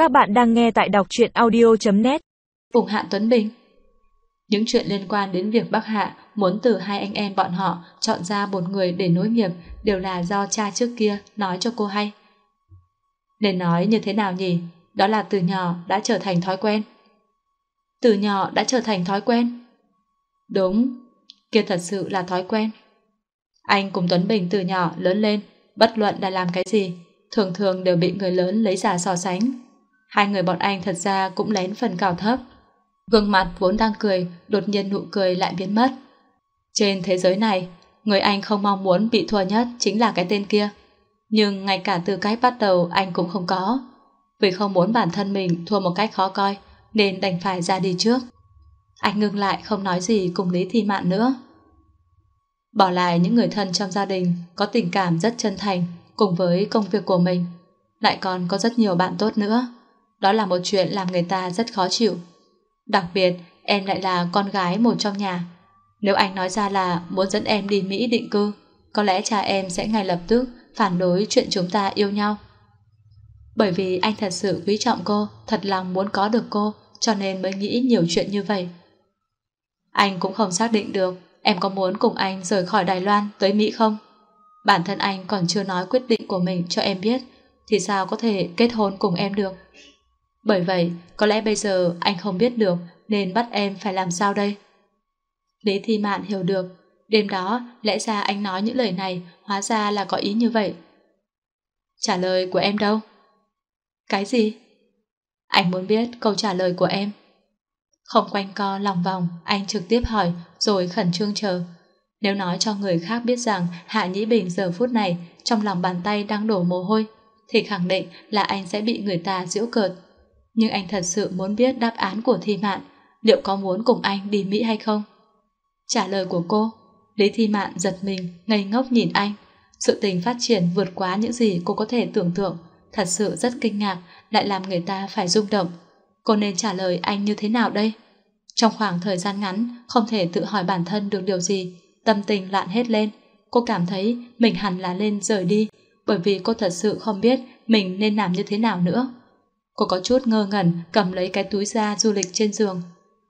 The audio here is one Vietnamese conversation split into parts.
Các bạn đang nghe tại đọc truyện audio.net. Phùng Hạ Tuấn Bình. Những chuyện liên quan đến việc Bắc Hạ muốn từ hai anh em bọn họ chọn ra một người để nối nghiệp đều là do cha trước kia nói cho cô hay. Nên nói như thế nào nhỉ? Đó là từ nhỏ đã trở thành thói quen. Từ nhỏ đã trở thành thói quen? Đúng, kia thật sự là thói quen. Anh cùng Tuấn Bình từ nhỏ lớn lên, bất luận đã làm cái gì, thường thường đều bị người lớn lấy ra so sánh. Hai người bọn anh thật ra cũng lén phần cao thấp. Gương mặt vốn đang cười, đột nhiên nụ cười lại biến mất. Trên thế giới này, người anh không mong muốn bị thua nhất chính là cái tên kia. Nhưng ngay cả tư cách bắt đầu anh cũng không có. Vì không muốn bản thân mình thua một cách khó coi, nên đành phải ra đi trước. Anh ngừng lại không nói gì cùng Lý Thi Mạn nữa. Bỏ lại những người thân trong gia đình có tình cảm rất chân thành cùng với công việc của mình, lại còn có rất nhiều bạn tốt nữa. Đó là một chuyện làm người ta rất khó chịu. Đặc biệt em lại là con gái một trong nhà. Nếu anh nói ra là muốn dẫn em đi Mỹ định cư, có lẽ cha em sẽ ngay lập tức phản đối chuyện chúng ta yêu nhau. Bởi vì anh thật sự quý trọng cô, thật lòng muốn có được cô, cho nên mới nghĩ nhiều chuyện như vậy. Anh cũng không xác định được em có muốn cùng anh rời khỏi Đài Loan tới Mỹ không. Bản thân anh còn chưa nói quyết định của mình cho em biết, thì sao có thể kết hôn cùng em được. Bởi vậy, có lẽ bây giờ anh không biết được nên bắt em phải làm sao đây. Lý Thi Mạn hiểu được, đêm đó lẽ ra anh nói những lời này hóa ra là có ý như vậy. Trả lời của em đâu? Cái gì? Anh muốn biết câu trả lời của em. Không quanh co lòng vòng, anh trực tiếp hỏi rồi khẩn trương chờ. Nếu nói cho người khác biết rằng Hạ Nhĩ Bình giờ phút này trong lòng bàn tay đang đổ mồ hôi, thì khẳng định là anh sẽ bị người ta giễu cợt. Nhưng anh thật sự muốn biết đáp án của Thi Mạn, liệu có muốn cùng anh đi Mỹ hay không? Trả lời của cô. Lý Thi Mạn giật mình, ngây ngốc nhìn anh. Sự tình phát triển vượt quá những gì cô có thể tưởng tượng, thật sự rất kinh ngạc, lại làm người ta phải rung động. Cô nên trả lời anh như thế nào đây? Trong khoảng thời gian ngắn, không thể tự hỏi bản thân được điều gì, tâm tình loạn hết lên. Cô cảm thấy mình hẳn là nên rời đi, bởi vì cô thật sự không biết mình nên làm như thế nào nữa. Cô có chút ngơ ngẩn cầm lấy cái túi da du lịch trên giường.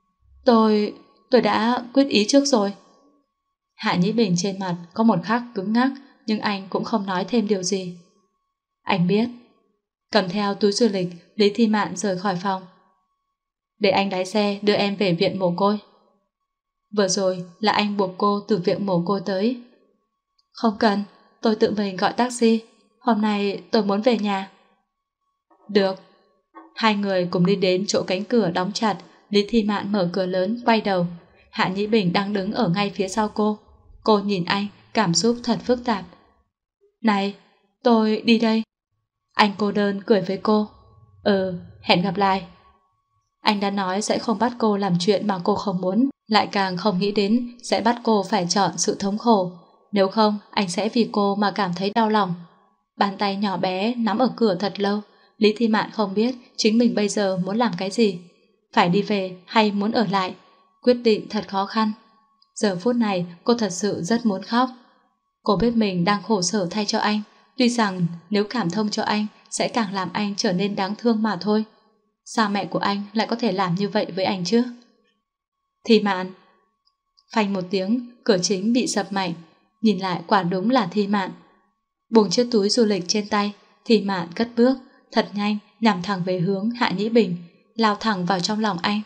Tôi đã quyết ý trước rồi. Hạ Nhĩ Bình trên mặt có một khắc cứng ngắc, nhưng anh cũng không nói thêm điều gì. Anh biết. Cầm theo túi du lịch, Lý Thi Mạn rời khỏi phòng. Để anh lái xe đưa em về viện mồ côi. Vừa rồi là anh buộc cô từ viện mồ côi tới. Không cần, tôi tự mình gọi taxi. Hôm nay tôi muốn về nhà. Được. Hai người cùng đi đến chỗ cánh cửa đóng chặt. Lý Thi Mạn mở cửa lớn, quay đầu. Hạ Nhĩ Bình đang đứng ở ngay phía sau cô. Cô nhìn anh, cảm xúc thật phức tạp. Này, tôi đi đây. Anh cô đơn cười với cô. Hẹn gặp lại. Anh đã nói sẽ không bắt cô làm chuyện mà cô không muốn, lại càng không nghĩ đến sẽ bắt cô phải chọn sự thống khổ. Nếu không, anh sẽ vì cô mà cảm thấy đau lòng. Bàn tay nhỏ bé nắm ở cửa thật lâu. Lý Thi Mạn không biết chính mình bây giờ muốn làm cái gì. Phải đi về hay muốn ở lại? Quyết định thật khó khăn. Giờ phút này cô thật sự rất muốn khóc. Cô biết mình đang khổ sở thay cho anh, tuy rằng nếu cảm thông cho anh sẽ càng làm anh trở nên đáng thương mà thôi. Sao mẹ của anh lại có thể làm như vậy với anh chứ? Thi Mạn. Phanh một tiếng, cửa chính bị sập mạnh. Nhìn lại quả đúng là Thi Mạn. Buông chiếc túi du lịch trên tay, Thi Mạn cất bước thật nhanh, nhằm thẳng về hướng Hạ Nhĩ Bình, lao thẳng vào trong lòng anh.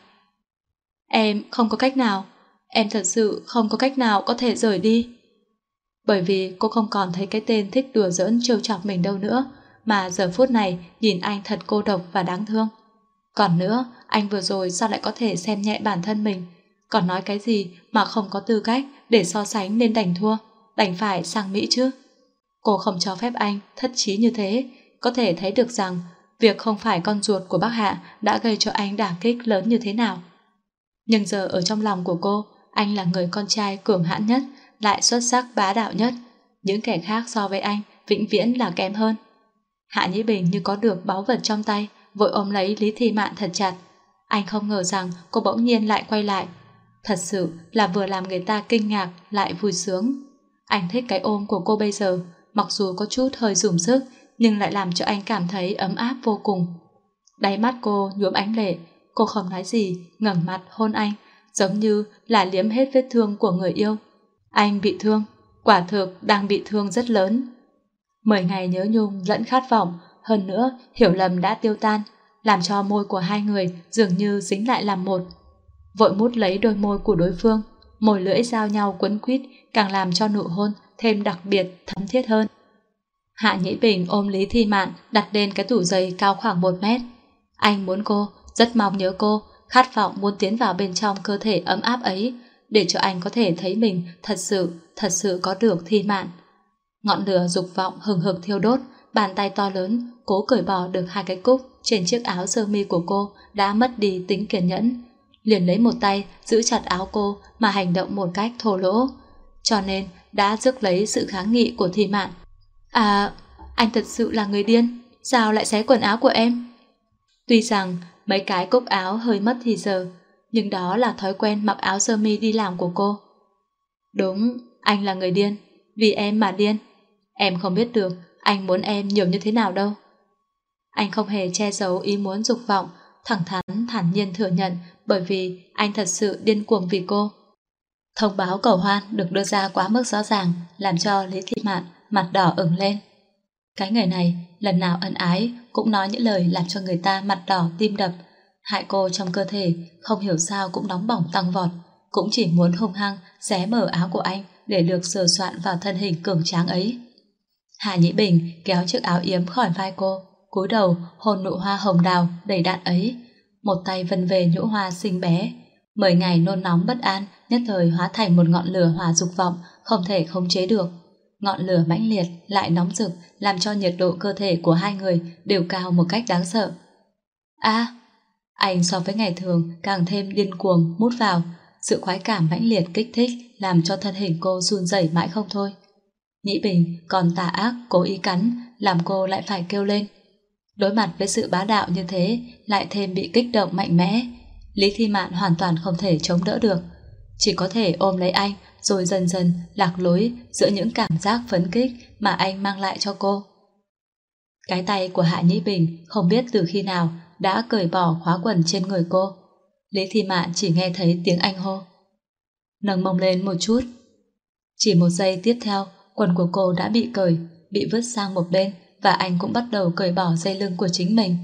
Em không có cách nào, em thật sự không có cách nào có thể rời đi. Bởi vì cô không còn thấy cái tên thích đùa giỡn trêu chọc mình đâu nữa, mà giờ phút này nhìn anh thật cô độc và đáng thương. Còn nữa, anh vừa rồi sao lại có thể xem nhẹ bản thân mình, còn nói cái gì mà không có tư cách để so sánh nên đành thua, đành phải sang Mỹ chứ. Cô không cho phép anh thất trí như thế, có thể thấy được rằng việc không phải con ruột của Bắc Hạ đã gây cho anh đả kích lớn như thế nào. Nhưng giờ ở trong lòng của cô, anh là người con trai cường hãn nhất, lại xuất sắc bá đạo nhất. Những kẻ khác so với anh vĩnh viễn là kém hơn. Hạ Nhĩ Bình như có được báu vật trong tay, vội ôm lấy Lý Thi Mạn thật chặt. Anh không ngờ rằng cô bỗng nhiên lại quay lại. Thật sự là vừa làm người ta kinh ngạc lại vui sướng. Anh thích cái ôm của cô bây giờ, mặc dù có chút hơi rủng sức, nhưng lại làm cho anh cảm thấy ấm áp vô cùng. Đáy mắt cô nhuốm ánh lệ, cô không nói gì, ngẩng mặt hôn anh, giống như là liếm hết vết thương của người yêu. Anh bị thương, quả thực đang bị thương rất lớn. 10 ngày nhớ nhung lẫn khát vọng, hơn nữa hiểu lầm đã tiêu tan, làm cho môi của hai người dường như dính lại làm một. Vội mút lấy đôi môi của đối phương, môi lưỡi giao nhau quấn quýt, càng làm cho nụ hôn thêm đặc biệt thấm thiết hơn. Hạ Nhĩ Bình ôm Lý Thi Mạn đặt lên cái tủ giày cao khoảng 1 mét. Anh muốn cô, rất mong nhớ cô, khát vọng muốn tiến vào bên trong cơ thể ấm áp ấy, để cho anh có thể thấy mình thật sự có được Thi Mạn. Ngọn lửa dục vọng hừng hực thiêu đốt, bàn tay to lớn cố cởi bỏ được 2 cái cúc trên chiếc áo sơ mi của cô đã mất đi tính kiên nhẫn, liền lấy một tay giữ chặt áo cô mà hành động một cách thô lỗ, cho nên đã rước lấy sự kháng nghị của Thi Mạn. À, anh thật sự là người điên, sao lại xé quần áo của em? Tuy rằng mấy cái cúc áo hơi mất thì giờ, nhưng đó là thói quen mặc áo sơ mi đi làm của cô. Đúng, anh là người điên, vì em mà điên. Em không biết được anh muốn em nhiều như thế nào đâu. Anh không hề che giấu ý muốn dục vọng, thẳng thắn thản nhiên thừa nhận, bởi vì anh thật sự điên cuồng vì cô. Thông báo cầu hoan được đưa ra quá mức rõ ràng, làm cho Lý Thi Mạn mặt đỏ ửng lên. Cái người này lần nào ân ái cũng nói những lời làm cho người ta mặt đỏ tim đập, hại cô trong cơ thể không hiểu sao cũng nóng bỏng tăng vọt, cũng chỉ muốn hung hăng xé mở áo của anh để được sờ soạn vào thân hình cường tráng ấy. Hạ Nhĩ Bình kéo chiếc áo yếm khỏi vai cô, cúi đầu hôn nụ hoa hồng đào đầy đặn ấy, một tay vân về nhũ hoa xinh bé. 10 ngày nôn nóng bất an nhất thời hóa thành một ngọn lửa hỏa dục vọng không thể khống chế được. Ngọn lửa mãnh liệt lại nóng rực, làm cho nhiệt độ cơ thể của hai người đều cao một cách đáng sợ. Anh so với ngày thường càng thêm điên cuồng mút vào, sự khoái cảm mãnh liệt kích thích làm cho thân hình cô run rẩy mãi không thôi. Nhĩ Bình còn tà ác cố ý cắn, làm cô lại phải kêu lên. Đối mặt với sự bá đạo như thế, lại thêm bị kích động mạnh mẽ, Lý Thi Mạn hoàn toàn không thể chống đỡ được, chỉ có thể ôm lấy anh rồi dần dần lạc lối giữa những cảm giác phấn kích mà anh mang lại cho cô. Cái tay của Hạ Nhĩ Bình không biết từ khi nào đã cởi bỏ khóa quần trên người cô. Lý Thi Mạn chỉ nghe thấy tiếng anh hô: nâng mông lên một chút. Chỉ một giây tiếp theo, quần của cô đã bị cởi, bị vứt sang một bên, và anh cũng bắt đầu cởi bỏ dây lưng của chính mình.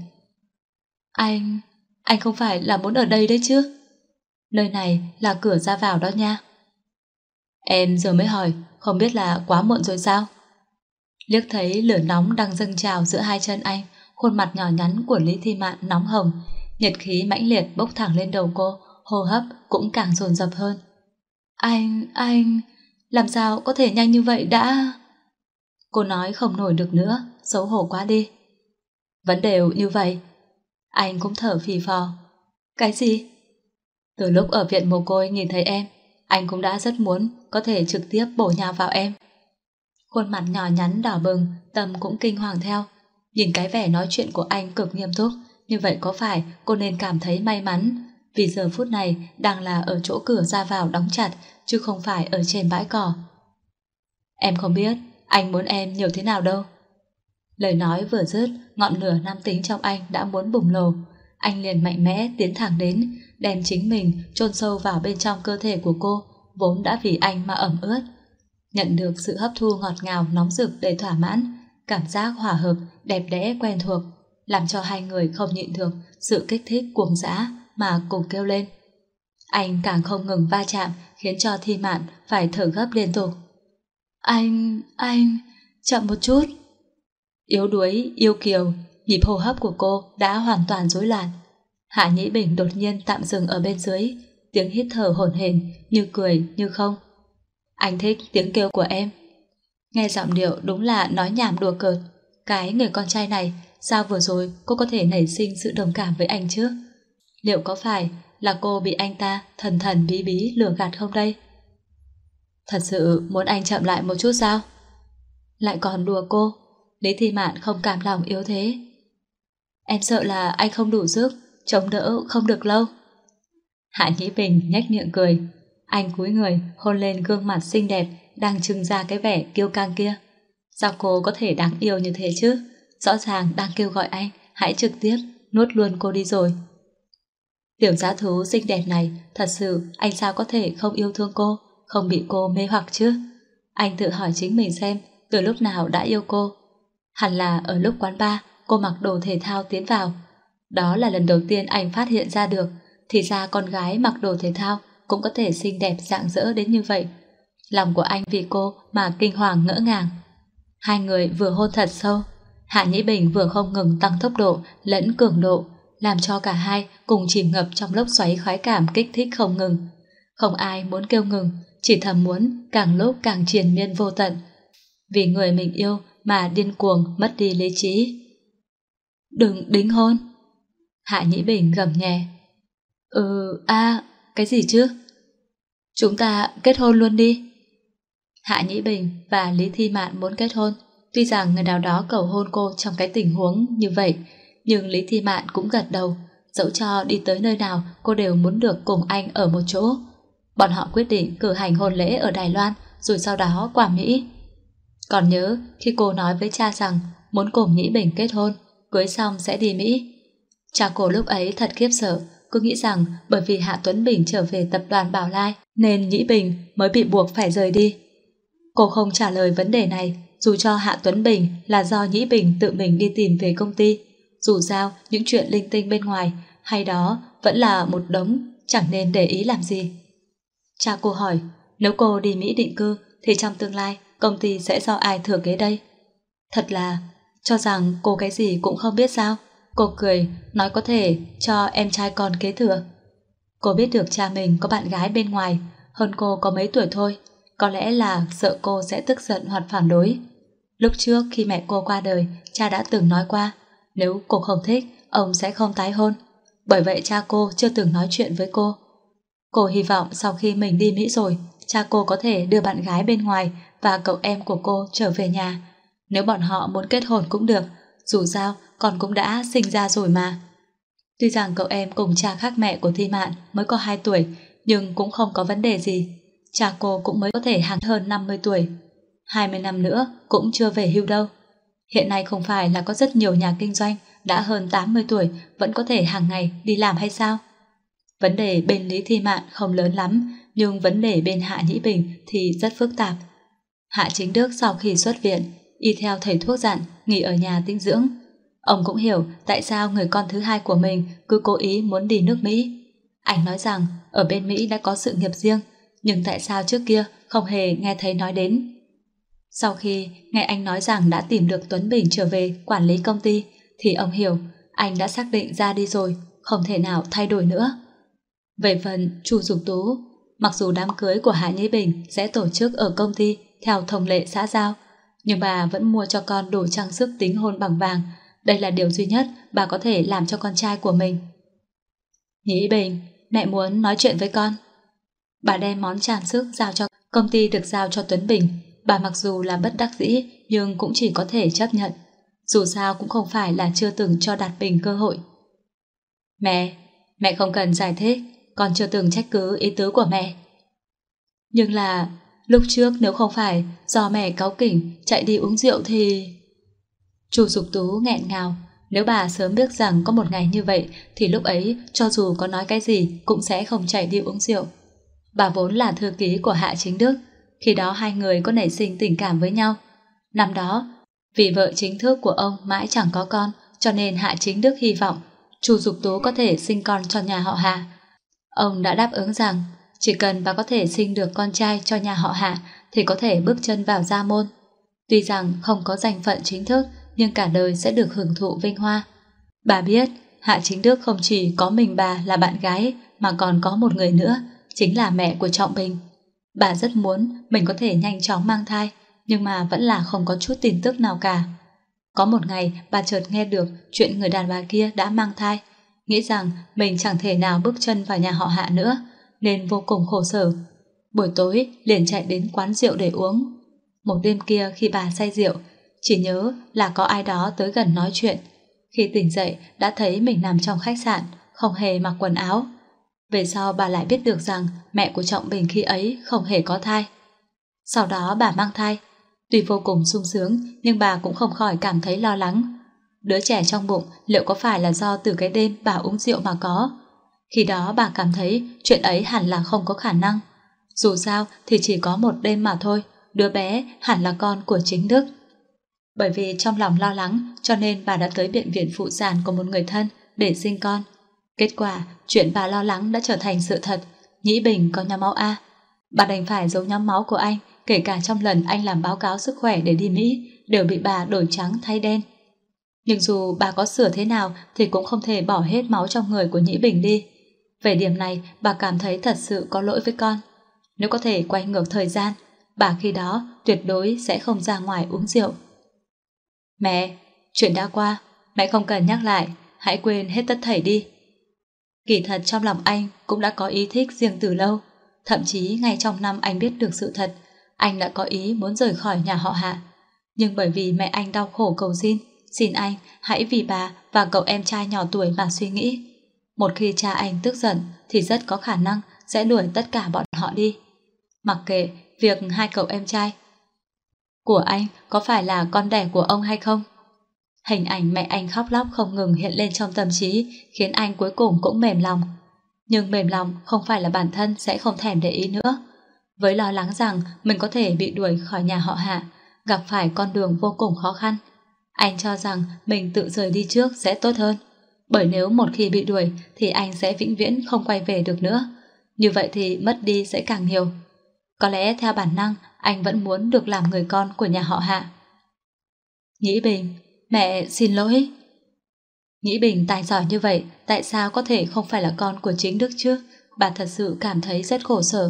Anh không phải là muốn ở đây đấy chứ? Nơi này là cửa ra vào đó nha. Em giờ mới hỏi, không biết là quá muộn rồi sao? Liếc thấy lửa nóng đang dâng trào giữa hai chân anh, khuôn mặt nhỏ nhắn của Lý Thi Mạn nóng hồng, nhiệt khí mãnh liệt bốc thẳng lên đầu cô, hô hấp cũng càng dồn dập hơn. Anh, làm sao có thể nhanh như vậy đã? Cô nói không nổi được nữa, xấu hổ quá đi. Vẫn đều như vậy. Anh cũng thở phì phò. Cái gì? Từ lúc ở viện mồ côi nhìn thấy em, anh cũng đã rất muốn có thể trực tiếp bổ nhào vào em. Khuôn mặt nhỏ nhắn đỏ bừng, Tâm cũng kinh hoàng theo. Nhìn cái vẻ nói chuyện của anh cực nghiêm túc, như vậy có phải cô nên cảm thấy may mắn, vì giờ phút này đang là ở chỗ cửa ra vào đóng chặt, chứ không phải ở trên bãi cỏ. Em không biết anh muốn em nhiều thế nào đâu. Lời nói vừa dứt, ngọn lửa nam tính trong anh đã muốn bùng nổ. Anh liền mạnh mẽ tiến thẳng đến, đem chính mình chôn sâu vào bên trong cơ thể của cô, vốn đã vì anh mà ẩm ướt. Nhận được sự hấp thu ngọt ngào nóng rực đầy thỏa mãn, cảm giác hòa hợp, đẹp đẽ quen thuộc, làm cho hai người không nhịn được sự kích thích cuồng dã mà cùng kêu lên. Anh càng không ngừng va chạm, khiến cho Thi Mạn phải thở gấp liên tục. Anh, chậm một chút. Yếu đuối, yêu kiều, nhịp hô hấp của cô đã hoàn toàn rối loạn. Hạ Nhĩ Bình đột nhiên tạm dừng ở bên dưới, tiếng hít thở hổn hển, như cười như không. Anh thích tiếng kêu của em. Nghe giọng điệu đúng là nói nhảm đùa cợt. Cái người con trai này, sao vừa rồi cô có thể nảy sinh sự đồng cảm với anh chứ? Liệu có phải là cô bị anh ta thần thần bí bí lừa gạt không đây? Thật sự muốn anh chậm lại một chút sao? Lại còn đùa cô. Lý Thi Mạn không cam lòng yếu thế. Em sợ là anh không đủ sức, chống đỡ không được lâu. Hạ Nhĩ Bình nhếch miệng cười. Anh cúi người hôn lên gương mặt xinh đẹp đang trưng ra cái vẻ kiêu căng kia. Sao cô có thể đáng yêu như thế chứ? Rõ ràng đang kêu gọi anh hãy trực tiếp nuốt luôn cô đi rồi. Tiểu dã thú xinh đẹp này, thật sự anh sao có thể không yêu thương cô, không bị cô mê hoặc chứ? Anh tự hỏi chính mình xem từ lúc nào đã yêu cô. Hẳn là ở lúc quán bar cô mặc đồ thể thao tiến vào. Đó là lần đầu tiên anh phát hiện ra được, thì ra con gái mặc đồ thể thao cũng có thể xinh đẹp rạng rỡ đến như vậy. Lòng của anh vì cô mà kinh hoàng ngỡ ngàng. Hai người vừa hôn thật sâu. Hạ Nhĩ Bình vừa không ngừng tăng tốc độ lẫn cường độ, làm cho cả hai cùng chìm ngập trong lốc xoáy khoái cảm kích thích không ngừng. Không ai muốn kêu ngừng, chỉ thầm muốn càng lúc càng triền miên vô tận. Vì người mình yêu mà điên cuồng mất đi lý trí. Đừng đính hôn. Hạ Nhĩ Bình gầm nhẹ. Cái gì chứ? Chúng ta kết hôn luôn đi. Hạ Nhĩ Bình và Lý Thi Mạn muốn kết hôn. Tuy rằng người nào đó cầu hôn cô trong cái tình huống như vậy, nhưng Lý Thi Mạn cũng gật đầu. Dẫu cho đi tới nơi nào cô đều muốn được cùng anh ở một chỗ. Bọn họ quyết định cử hành hôn lễ ở Đài Loan, rồi sau đó qua Mỹ. Còn nhớ khi cô nói với cha rằng muốn cùng Nhĩ Bình kết hôn, cưới xong sẽ đi Mỹ. Cha cô lúc ấy thật khiếp sợ, cứ nghĩ rằng bởi vì Hạ Tuấn Bình trở về tập đoàn Bảo Lai nên Nhĩ Bình mới bị buộc phải rời đi. Cô không trả lời vấn đề này, dù cho Hạ Tuấn Bình là do Nhĩ Bình tự mình đi tìm về công ty. Dù sao những chuyện linh tinh bên ngoài hay đó vẫn là một đống, chẳng nên để ý làm gì. Cha cô hỏi, nếu cô đi Mỹ định cư thì trong tương lai công ty sẽ do ai thừa kế đây? Thật là cho rằng cô cái gì cũng không biết sao? Cô cười, nói có thể cho em trai con kế thừa. Cô biết được cha mình có bạn gái bên ngoài, hơn cô có mấy tuổi thôi, có lẽ là sợ cô sẽ tức giận hoặc phản đối. Lúc trước khi mẹ cô qua đời, cha đã từng nói qua, nếu cô không thích, ông sẽ không tái hôn. Bởi vậy cha cô chưa từng nói chuyện với cô. Cô hy vọng sau khi mình đi Mỹ rồi, cha cô có thể đưa bạn gái bên ngoài và cậu em của cô trở về nhà. Nếu bọn họ muốn kết hôn cũng được, dù sao con cũng đã sinh ra rồi mà. Tuy rằng cậu em cùng cha khác mẹ của Thi Mạn mới có 2 tuổi, nhưng cũng không có vấn đề gì. Cha cô cũng mới có thể hàng hơn 50 tuổi. 20 năm nữa cũng chưa về hưu đâu. Hiện nay không phải là có rất nhiều nhà kinh doanh đã hơn 80 tuổi vẫn có thể hàng ngày đi làm hay sao? Vấn đề bên Lý Thi Mạn không lớn lắm, nhưng vấn đề bên Hạ Nhĩ Bình thì rất phức tạp. Hạ Chính Đức sau khi xuất viện, y theo thầy thuốc dặn nghỉ ở nhà tĩnh dưỡng. Ông cũng hiểu tại sao người con thứ hai của mình cứ cố ý muốn đi nước Mỹ. Anh nói rằng ở bên Mỹ đã có sự nghiệp riêng, nhưng tại sao trước kia không hề nghe thấy nói đến. Sau khi nghe anh nói rằng đã tìm được Tuấn Bình trở về quản lý công ty, thì ông hiểu anh đã xác định ra đi rồi, không thể nào thay đổi nữa. Về phần Chu Dục Tú, mặc dù đám cưới của Hạ Nhĩ Bình sẽ tổ chức ở công ty theo thông lệ xã giao, nhưng bà vẫn mua cho con đồ trang sức đính hôn bằng vàng. Đây là điều duy nhất bà có thể làm cho con trai của mình. Nhĩ Bình, mẹ muốn nói chuyện với con. Bà đem món trang sức giao cho công ty được giao cho Tuấn Bình. Bà mặc dù là bất đắc dĩ nhưng cũng chỉ có thể chấp nhận. Dù sao cũng không phải là chưa từng cho Đạt Bình cơ hội. Mẹ không cần giải thích, con chưa từng trách cứ ý tứ của mẹ. Nhưng là lúc trước nếu không phải do mẹ cáu kỉnh chạy đi uống rượu thì... Chu Dục Tú nghẹn ngào. Nếu bà sớm biết rằng có một ngày như vậy thì lúc ấy cho dù có nói cái gì cũng sẽ không chạy đi uống rượu. Bà vốn là thư ký của Hạ Chính Đức. Khi đó hai người có nảy sinh tình cảm với nhau. Năm đó vì vợ chính thức của ông mãi chẳng có con, cho nên Hạ Chính Đức hy vọng Chu Dục Tú có thể sinh con cho nhà họ Hạ. Ông đã đáp ứng rằng chỉ cần bà có thể sinh được con trai cho nhà họ Hạ thì có thể bước chân vào gia môn. Tuy rằng không có danh phận chính thức, nhưng cả đời sẽ được hưởng thụ vinh hoa. Bà biết Hạ Chính Đức không chỉ có mình bà là bạn gái mà còn có một người nữa, chính là mẹ của Trọng Bình. Bà rất muốn mình có thể nhanh chóng mang thai, nhưng mà vẫn là không có chút tin tức nào cả. Có một ngày bà chợt nghe được chuyện người đàn bà kia đã mang thai, nghĩ rằng mình chẳng thể nào bước chân vào nhà họ Hạ nữa, nên vô cùng khổ sở. Buổi tối liền chạy đến quán rượu để uống. Một đêm kia khi bà say rượu, chỉ nhớ là có ai đó tới gần nói chuyện. Khi tỉnh dậy đã thấy mình nằm trong khách sạn, không hề mặc quần áo. Về sau bà lại biết được rằng mẹ của Trọng Bình khi ấy không hề có thai. Sau đó bà mang thai. Tuy vô cùng sung sướng, nhưng bà cũng không khỏi cảm thấy lo lắng. Đứa trẻ trong bụng liệu có phải là do từ cái đêm bà uống rượu mà có? Khi đó bà cảm thấy chuyện ấy hẳn là không có khả năng. Dù sao thì chỉ có một đêm mà thôi, đứa bé hẳn là con của chính Đức. Bởi vì trong lòng lo lắng cho nên bà đã tới bệnh viện phụ sản của một người thân để sinh con. Kết quả, chuyện bà lo lắng đã trở thành sự thật. Nhĩ Bình có nhóm máu A. Bà đành phải giấu nhóm máu của anh, kể cả trong lần anh làm báo cáo sức khỏe để đi Mỹ, đều bị bà đổi trắng thay đen. Nhưng dù bà có sửa thế nào thì cũng không thể bỏ hết máu trong người của Nhĩ Bình đi. Về điểm này, bà cảm thấy thật sự có lỗi với con. Nếu có thể quay ngược thời gian, bà khi đó tuyệt đối sẽ không ra ngoài uống rượu. Mẹ, chuyện đã qua, mẹ không cần nhắc lại, hãy quên hết tất thảy đi. Kỳ thật trong lòng anh cũng đã có ý thích riêng từ lâu. Thậm chí ngay trong năm anh biết được sự thật, anh đã có ý muốn rời khỏi nhà họ Hạ. Nhưng bởi vì mẹ anh đau khổ cầu xin anh hãy vì bà và cậu em trai nhỏ tuổi mà suy nghĩ. Một khi cha anh tức giận thì rất có khả năng sẽ đuổi tất cả bọn họ đi. Mặc kệ việc hai cậu em trai của anh có phải là con đẻ của ông hay không. Hình ảnh mẹ anh khóc lóc không ngừng hiện lên trong tâm trí, khiến anh cuối cùng cũng mềm lòng. Nhưng mềm lòng không phải là bản thân sẽ không thèm để ý nữa. Với lo lắng rằng mình có thể bị đuổi khỏi nhà họ Hạ, gặp phải con đường vô cùng khó khăn, anh cho rằng mình tự rời đi trước sẽ tốt hơn. Bởi nếu một khi bị đuổi thì anh sẽ vĩnh viễn không quay về được nữa. Như vậy thì mất đi sẽ càng nhiều. Có lẽ theo bản năng anh vẫn muốn được làm người con của nhà họ Hạ. Nhĩ Bình, mẹ xin lỗi. Nhĩ Bình tài giỏi như vậy, tại sao có thể không phải là con của chính Đức chứ? Bà thật sự cảm thấy rất khổ sở.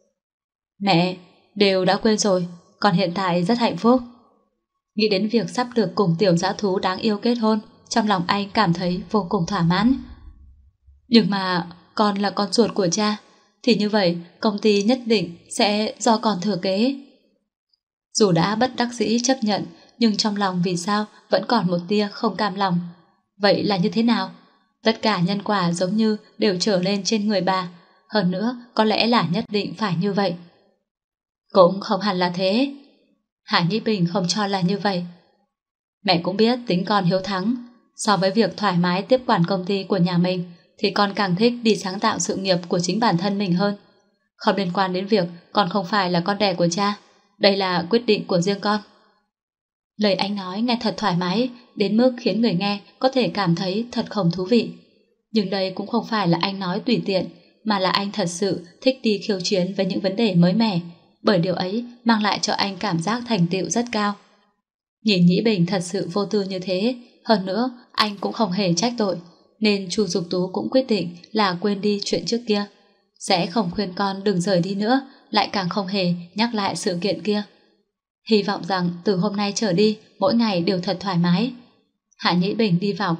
Mẹ, đều đã quên rồi, con hiện tại rất hạnh phúc. Nghĩ đến việc sắp được cùng tiểu dã thú đáng yêu kết hôn, trong lòng anh cảm thấy vô cùng thỏa mãn. Nhưng mà con là con ruột của cha, thì như vậy công ty nhất định sẽ do con thừa kế. Dù đã bất đắc dĩ chấp nhận, nhưng trong lòng vì sao vẫn còn một tia không cam lòng. Vậy là như thế nào? Tất cả nhân quả giống như đều trở lên trên người bà. Hơn nữa, có lẽ là nhất định phải như vậy. Cũng không hẳn là thế. Hạ Nhĩ Bình không cho là như vậy. Mẹ cũng biết tính con hiếu thắng. So với việc thoải mái tiếp quản công ty của nhà mình, thì con càng thích đi sáng tạo sự nghiệp của chính bản thân mình hơn. Không liên quan đến việc con không phải là con đẻ của cha. Đây là quyết định của riêng con. Lời anh nói nghe thật thoải mái, đến mức khiến người nghe có thể cảm thấy thật không thú vị. Nhưng đây cũng không phải là anh nói tùy tiện, mà là anh thật sự thích đi khiêu chiến với những vấn đề mới mẻ, bởi điều ấy mang lại cho anh cảm giác thành tựu rất cao. Nhìn Nhĩ Bình thật sự vô tư như thế, hơn nữa anh cũng không hề trách tội, nên Chu Dục Tú cũng quyết định là quên đi chuyện trước kia. Sẽ không khuyên con đừng rời đi nữa, lại càng không hề nhắc lại sự kiện kia. Hy vọng rằng từ hôm nay trở đi, mỗi ngày đều thật thoải mái. Hạ Nhĩ Bình đi vào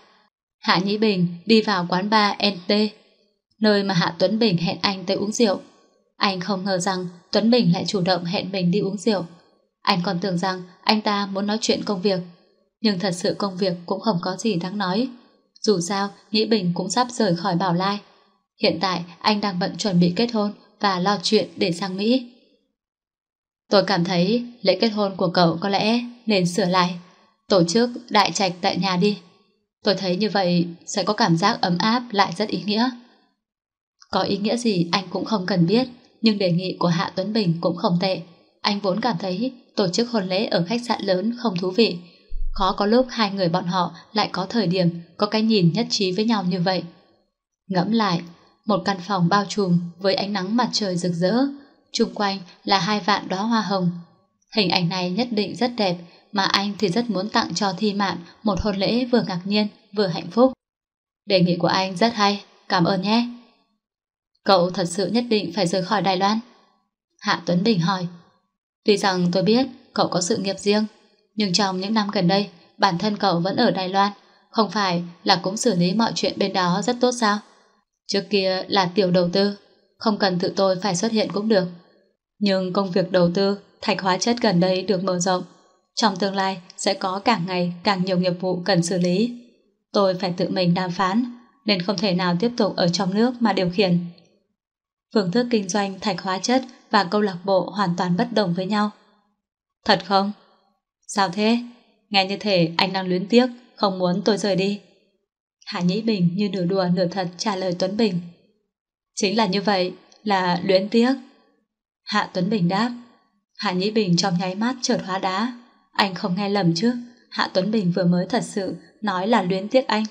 quán bar NT, nơi mà Hạ Tuấn Bình hẹn anh tới uống rượu. Anh không ngờ rằng Tuấn Bình lại chủ động hẹn mình đi uống rượu. Anh còn tưởng rằng anh ta muốn nói chuyện công việc, nhưng thật sự công việc cũng không có gì đáng nói. Dù sao, Nhĩ Bình cũng sắp rời khỏi Bảo Lai. Hiện tại anh đang bận chuẩn bị kết hôn và lo chuyện để sang Mỹ. Tôi cảm thấy lễ kết hôn của cậu có lẽ nên sửa lại, tổ chức đại trạch tại nhà đi. Tôi thấy như vậy sẽ có cảm giác ấm áp lại rất ý nghĩa. Có ý nghĩa gì anh cũng không cần biết, nhưng đề nghị của Hạ Tuấn Bình cũng không tệ. Anh vốn cảm thấy tổ chức hôn lễ ở khách sạn lớn không thú vị. Khó có lúc hai người bọn họ lại có thời điểm có cái nhìn nhất trí với nhau như vậy. Ngẫm lại, một căn phòng bao trùm với ánh nắng mặt trời rực rỡ, chung quanh là 2 vạn đóa hoa hồng. Hình ảnh này nhất định rất đẹp, mà anh thì rất muốn tặng cho Thi Mạn một hôn lễ vừa ngạc nhiên vừa hạnh phúc. Đề nghị của anh rất hay, cảm ơn nhé. Cậu thật sự nhất định phải rời khỏi Đài Loan? Hạ Tuấn Bình hỏi. Tuy rằng tôi biết cậu có sự nghiệp riêng, nhưng trong những năm gần đây bản thân cậu vẫn ở Đài Loan, không phải là cũng xử lý mọi chuyện bên đó rất tốt sao? Trước kia là tiểu đầu tư, không cần tự tôi phải xuất hiện cũng được. Nhưng công việc đầu tư thạch hóa chất gần đây được mở rộng, trong tương lai sẽ có càng ngày càng nhiều nghiệp vụ cần xử lý. Tôi phải tự mình đàm phán, nên không thể nào tiếp tục ở trong nước mà điều khiển. Phương thức kinh doanh thạch hóa chất và câu lạc bộ hoàn toàn bất đồng với nhau. Thật không? Sao thế? Nghe như thể anh đang luyến tiếc không muốn tôi rời đi. Hạ Nhĩ Bình như nửa đùa nửa thật trả lời Tuấn Bình. Chính là như vậy, là luyến tiếc. Hạ Tuấn Bình đáp. Hạ Nhĩ Bình trong nháy mắt chợt hóa đá. Anh không nghe lầm chứ? Hạ Tuấn Bình vừa mới thật sự nói là luyến tiếc anh.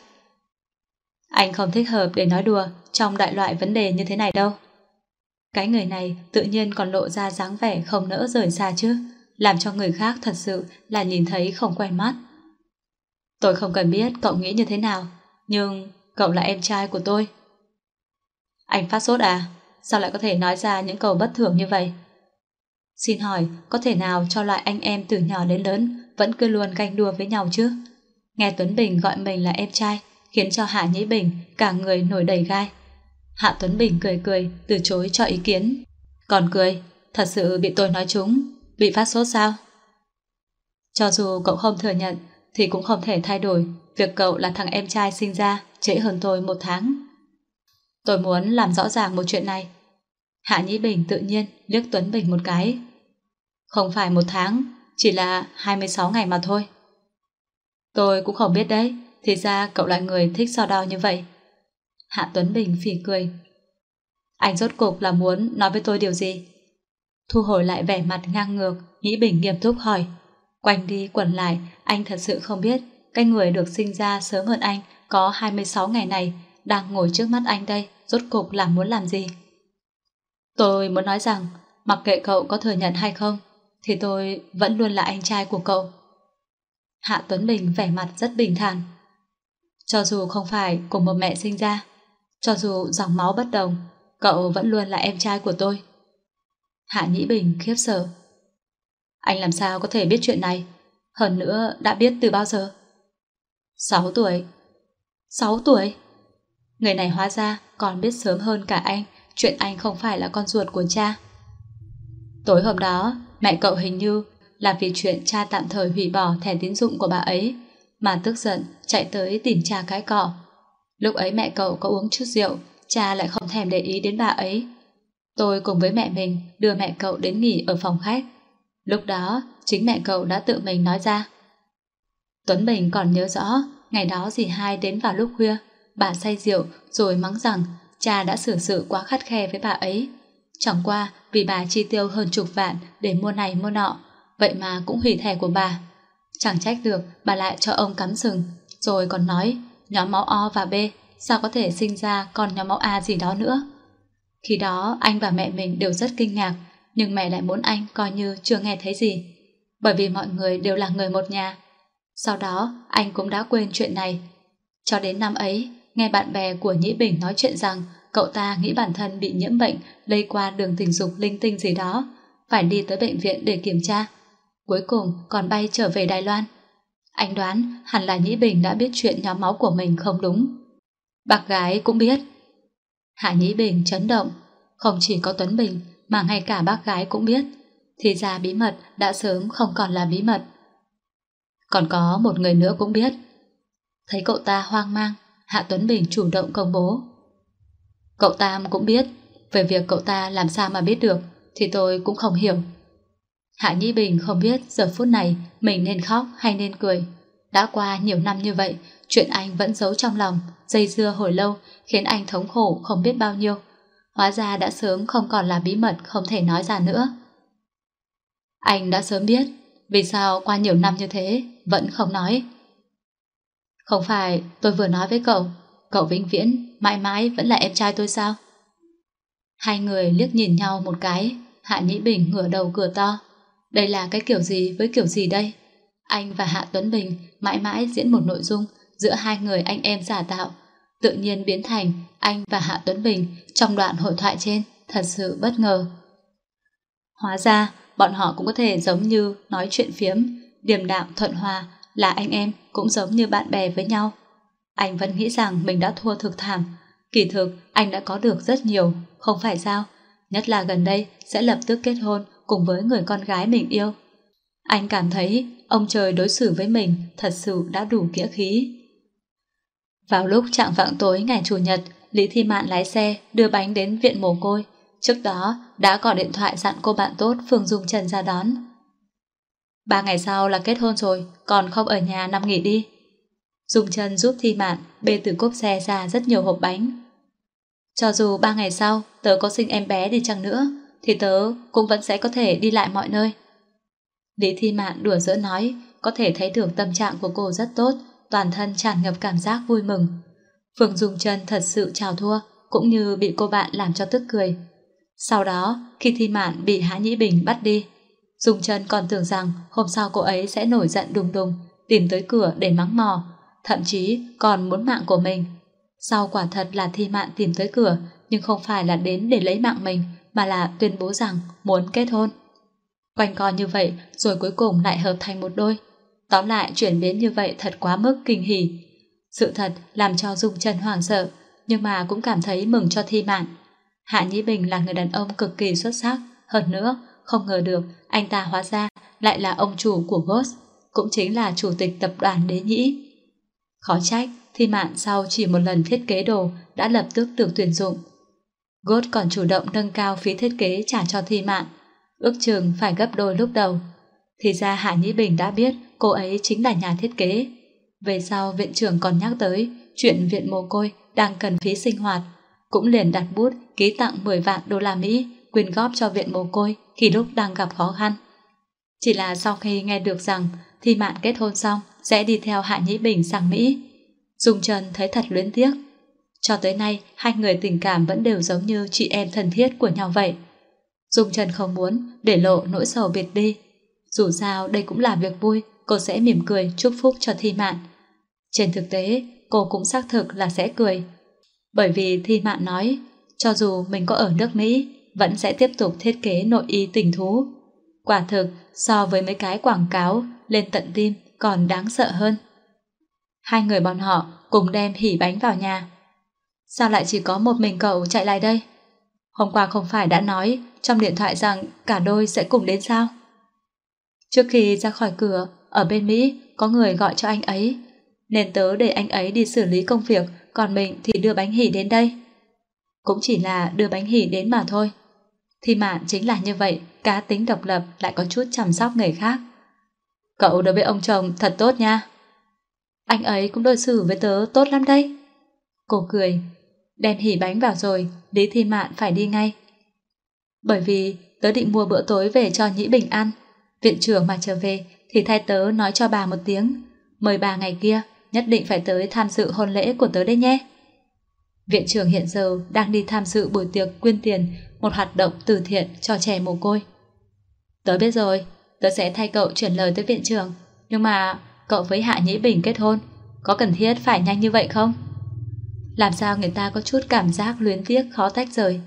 Anh không thích hợp để nói đùa trong đại loại vấn đề như thế này đâu. Cái người này tự nhiên còn lộ ra dáng vẻ không nỡ rời xa chứ, làm cho người khác thật sự là nhìn thấy không quen mắt. Tôi không cần biết cậu nghĩ như thế nào, nhưng cậu là em trai của tôi. Anh phát sốt à? Sao lại có thể nói ra những câu bất thường như vậy? Xin hỏi, có thể nào cho loại anh em từ nhỏ đến lớn vẫn cứ luôn ganh đua với nhau chứ? Nghe Tuấn Bình gọi mình là em trai khiến cho Hạ Nhĩ Bình cả người nổi đầy gai. Hạ Tuấn Bình cười cười từ chối cho ý kiến. Còn cười, thật sự bị tôi nói trúng. Bị phát sốt sao? Cho dù cậu không thừa nhận thì cũng không thể thay đổi việc cậu là thằng em trai sinh ra trễ hơn tôi 1 tháng. Tôi muốn làm rõ ràng một chuyện này. Hạ Nhĩ Bình tự nhiên liếc Tuấn Bình một cái. Không phải 1 tháng, chỉ là 26 ngày mà thôi. Tôi cũng không biết đấy, thì ra cậu là người thích so đo như vậy. Hạ Tuấn Bình phì cười. Anh rốt cục là muốn nói với tôi điều gì? Thu hồi lại vẻ mặt ngang ngược, Nhĩ Bình nghiêm túc hỏi. Quanh đi quẩn lại, anh thật sự không biết cái người được sinh ra sớm hơn anh có 26 ngày này đang ngồi trước mắt anh đây, rốt cục là muốn làm gì? Tôi muốn nói rằng, mặc kệ cậu có thừa nhận hay không, thì tôi vẫn luôn là anh trai của cậu. Hạ Tuấn Bình vẻ mặt rất bình thản. Cho dù không phải cùng một mẹ sinh ra, cho dù dòng máu bất đồng, cậu vẫn luôn là em trai của tôi. Hạ Nhĩ Bình khiếp sợ. Anh làm sao có thể biết chuyện này? Hơn nữa đã biết từ bao giờ? 6 tuổi. 6 tuổi? Người này hóa ra còn biết sớm hơn cả anh chuyện anh không phải là con ruột của cha. Tối hôm đó, mẹ cậu hình như là vì chuyện cha tạm thời hủy bỏ thẻ tín dụng của bà ấy mà tức giận chạy tới tìm cha cãi cọ. Lúc ấy mẹ cậu có uống chút rượu, cha lại không thèm để ý đến bà ấy. Tôi cùng với mẹ mình đưa mẹ cậu đến nghỉ ở phòng khách. Lúc đó, chính mẹ cậu đã tự mình nói ra. Tuấn Bình còn nhớ rõ, ngày đó dì hai đến vào lúc khuya, bà say rượu rồi mắng rằng cha đã xử sự quá khắt khe với bà ấy. Chẳng qua vì bà chi tiêu hơn chục vạn để mua này mua nọ, vậy mà cũng hủy thẻ của bà. Chẳng trách được bà lại cho ông cắm sừng, rồi còn nói nhóm máu O và B sao có thể sinh ra con nhóm máu A gì đó nữa. Khi đó anh và mẹ mình đều rất kinh ngạc, nhưng mẹ lại muốn anh coi như chưa nghe thấy gì, bởi vì mọi người đều là người một nhà. Sau đó anh cũng đã quên chuyện này. Cho đến năm ấy, nghe bạn bè của Nhĩ Bình nói chuyện rằng cậu ta nghĩ bản thân bị nhiễm bệnh lây qua đường tình dục linh tinh gì đó, phải đi tới bệnh viện để kiểm tra. Cuối cùng còn bay trở về Đài Loan. Anh đoán hẳn là Nhĩ Bình đã biết chuyện nhóm máu của mình không đúng. Bác gái cũng biết. Hạ Nhĩ Bình chấn động. Không chỉ có Tuấn Bình mà ngay cả bác gái cũng biết. Thì ra bí mật đã sớm không còn là bí mật. Còn có một người nữa cũng biết. Thấy cậu ta hoang mang, Hạ Tuấn Bình chủ động công bố. Cậu Tam cũng biết. Về việc cậu ta làm sao mà biết được thì tôi cũng không hiểu. Hạ Nhĩ Bình không biết giờ phút này mình nên khóc hay nên cười. Đã qua nhiều năm như vậy, chuyện anh vẫn giấu trong lòng, dây dưa hồi lâu, khiến anh thống khổ không biết bao nhiêu. Hóa ra đã sớm không còn là bí mật không thể nói ra nữa. Anh đã sớm biết, vì sao qua nhiều năm như thế vẫn không nói. Không phải tôi vừa nói với cậu vĩnh viễn mãi mãi vẫn là em trai tôi sao? Hai người liếc nhìn nhau một cái. Hạ Nhĩ Bình ngửa đầu cười to. Đây là cái kiểu gì với kiểu gì đây? Anh và Hạ Tuấn Bình mãi mãi diễn một nội dung giữa hai người anh em giả tạo, tự nhiên biến thành anh và Hạ Tuấn Bình trong đoạn hội thoại trên, thật sự bất ngờ. Hóa ra bọn họ cũng có thể giống như nói chuyện phiếm, điềm đạm thuận hòa, là anh em cũng giống như bạn bè với nhau. Anh vẫn nghĩ rằng mình đã thua thực thảm. Kỳ thực anh đã có được rất nhiều, không phải sao? Nhất là gần đây sẽ lập tức kết hôn cùng với người con gái mình yêu. Anh cảm thấy ông trời đối xử với mình thật sự đã đủ nghĩa khí. Vào lúc chạng vạng tối ngày Chủ nhật, Lý Thi Mạn lái xe đưa bánh đến viện mồ côi. Trước đó đã gọi điện thoại dặn cô bạn tốt Phương Dung Trần ra đón. 3 ngày sau là kết hôn rồi, còn không ở nhà nằm nghỉ đi. Dung Chân giúp Thi Mạn bê từ cốp xe ra rất nhiều hộp bánh. Cho dù 3 ngày sau tớ có sinh em bé đi chăng nữa thì tớ cũng vẫn sẽ có thể đi lại mọi nơi. Lý Thi Mạn đùa giỡn nói, có thể thấy được tâm trạng của cô rất tốt, toàn thân tràn ngập cảm giác vui mừng. Phương Dung Chân thật sự chào thua, cũng như bị cô bạn làm cho tức cười. Sau đó, khi Thi Mạn bị Hạ Nhĩ Bình bắt đi, Dung Chân còn tưởng rằng hôm sau cô ấy sẽ nổi giận đùng đùng, tìm tới cửa để mắng mò, thậm chí còn muốn mạng của mình. Sau quả thật là Thi Mạn tìm tới cửa, nhưng không phải là đến để lấy mạng mình, mà là tuyên bố rằng muốn kết hôn. Quanh co như vậy rồi cuối cùng lại hợp thành một đôi. Tóm lại chuyển biến như vậy thật quá mức kinh hỉ. Sự thật làm cho Dung Chân hoảng sợ, nhưng mà cũng cảm thấy mừng cho Thi Mạn. Hạ Nhĩ Bình là người đàn ông cực kỳ xuất sắc, hơn nữa không ngờ được anh ta hóa ra lại là ông chủ của Ghost, cũng chính là chủ tịch tập đoàn Đế Nhĩ. Khó trách Thi Mạn sau chỉ một lần thiết kế đồ đã lập tức được tuyển dụng. Ghost còn chủ động nâng cao phí thiết kế trả cho Thi Mạn, ước chừng phải gấp đôi lúc đầu. Thì ra Hạ Nhĩ Bình đã biết cô ấy chính là nhà thiết kế. Về sau viện trưởng còn nhắc tới chuyện viện mồ côi đang cần phí sinh hoạt, cũng liền đặt bút ký tặng 10 vạn đô la Mỹ quyên góp cho viện mồ côi khi lúc đang gặp khó khăn. Chỉ là sau khi nghe được rằng Thi Mạn kết hôn xong sẽ đi theo Hạ Nhĩ Bình sang Mỹ, Dung Chân thấy thật luyến tiếc. Cho tới nay hai người tình cảm vẫn đều giống như chị em thân thiết của nhau vậy. Dung Chân không muốn để lộ nỗi sầu biệt đi. Dù sao đây cũng là việc vui, cô sẽ mỉm cười chúc phúc cho Thi Mạn. Trên thực tế cô cũng xác thực là sẽ cười, bởi vì Thi Mạn nói cho dù mình có ở nước Mỹ vẫn sẽ tiếp tục thiết kế nội y tình thú. Quả thực so với mấy cái quảng cáo lên tận tim còn đáng sợ hơn. Hai người bọn họ cùng đem hỉ bánh vào nhà. Sao lại chỉ có một mình cậu chạy lại đây? Hôm qua không phải đã nói trong điện thoại rằng cả đôi sẽ cùng đến sao? Trước khi ra khỏi cửa, ở bên Mỹ có người gọi cho anh ấy, nên tớ để anh ấy đi xử lý công việc, còn mình thì đưa bánh hỉ đến đây. Cũng chỉ là đưa bánh hỉ đến mà thôi. Thi Mạn chính là như vậy, cá tính độc lập lại có chút chăm sóc người khác. Cậu đối với ông chồng thật tốt nha. Anh ấy cũng đối xử với tớ tốt lắm đây. Cô cười, đem hỉ bánh vào rồi, Lý Thi Mạn phải đi ngay. Bởi vì tớ định mua bữa tối về cho Nhĩ Bình ăn. Viện trưởng mà trở về thì thay tớ nói cho bà một tiếng, mời bà ngày kia nhất định phải tới tham dự hôn lễ của tớ đấy nhé. Viện trưởng hiện giờ đang đi tham dự buổi tiệc quyên tiền, một hoạt động từ thiện cho trẻ mồ côi. Tớ biết rồi, tớ sẽ thay cậu chuyển lời tới viện trưởng, nhưng mà cậu với Hạ Nhĩ Bình kết hôn có cần thiết phải nhanh như vậy không? Làm sao người ta có chút cảm giác luyến tiếc khó tách rời.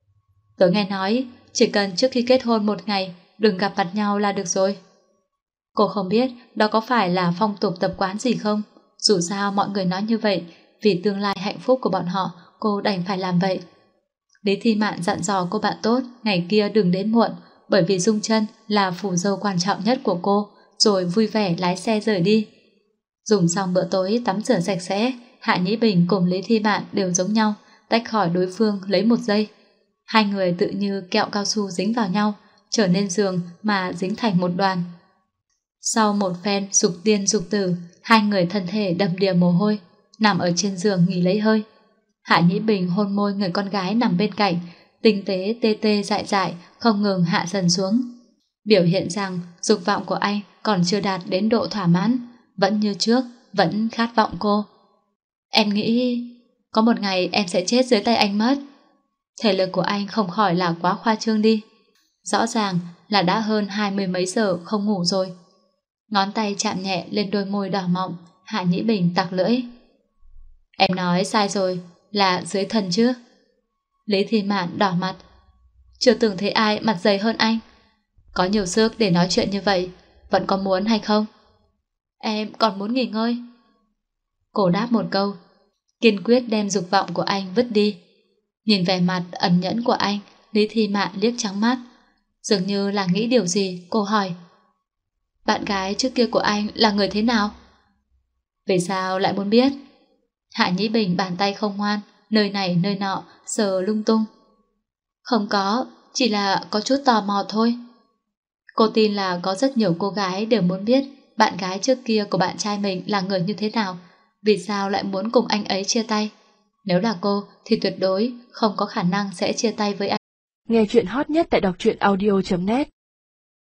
Tớ nghe nói chỉ cần trước khi kết hôn một ngày đừng gặp mặt nhau là được rồi. Cô không biết đó có phải là phong tục tập quán gì không, dù sao mọi người nói như vậy, vì tương lai hạnh phúc của bọn họ cô đành phải làm vậy. Lý Thi Mạn dặn dò cô bạn tốt ngày kia đừng đến muộn, bởi vì Dung Chân là phù dâu quan trọng nhất của cô, rồi vui vẻ lái xe rời đi. Dùng xong bữa tối tắm rửa sạch sẽ, Hạ Nhĩ Bình cùng Lý Thi Mạn đều giống nhau, tách khỏi đối phương lấy 1 giây. Hai người tự như kẹo cao su dính vào nhau, trở nên giường mà dính thành một đoàn. Sau một phen dục tiên dục tử, hai người thân thể đầm đìa mồ hôi, nằm ở trên giường nghỉ lấy hơi. Hạ Nhĩ Bình hôn môi người con gái nằm bên cạnh, tinh tế tê tê dại dại không ngừng hạ dần xuống, biểu hiện rằng dục vọng của anh còn chưa đạt đến độ thỏa mãn, vẫn như trước, vẫn khát vọng cô. Em nghĩ có một ngày em sẽ chết dưới tay anh mất. Thể lực của anh không khỏi là quá khoa trương đi. Rõ ràng là đã hơn 20 mấy giờ không ngủ rồi. Ngón tay chạm nhẹ lên đôi môi đỏ mọng, Hạ Nhĩ Bình tặc lưỡi. Em nói sai rồi, là dưới thân chứ. Lý Thi Mạn đỏ mặt. Chưa từng thấy ai mặt dày hơn anh. Có nhiều sức để nói chuyện như vậy, vẫn có muốn hay không? Em còn muốn nghỉ ngơi. Cô đáp một câu, kiên quyết đem dục vọng của anh vứt đi. Nhìn vẻ mặt ẩn nhẫn của anh, Lý Thi Mạn liếc trắng mắt. Dường như là nghĩ điều gì, cô hỏi. Bạn gái trước kia của anh là người thế nào? Vì sao lại muốn biết? Hạ Nhĩ Bình bàn tay không ngoan, nơi này nơi nọ, sờ lung tung. Không có, chỉ là có chút tò mò thôi. Cô tin là có rất nhiều cô gái đều muốn biết bạn gái trước kia của bạn trai mình là người như thế nào, Vì sao lại muốn cùng anh ấy chia tay? Nếu là cô thì tuyệt đối không có khả năng sẽ chia tay với anh. Nghe chuyện hot nhất tại đọc truyện audio.net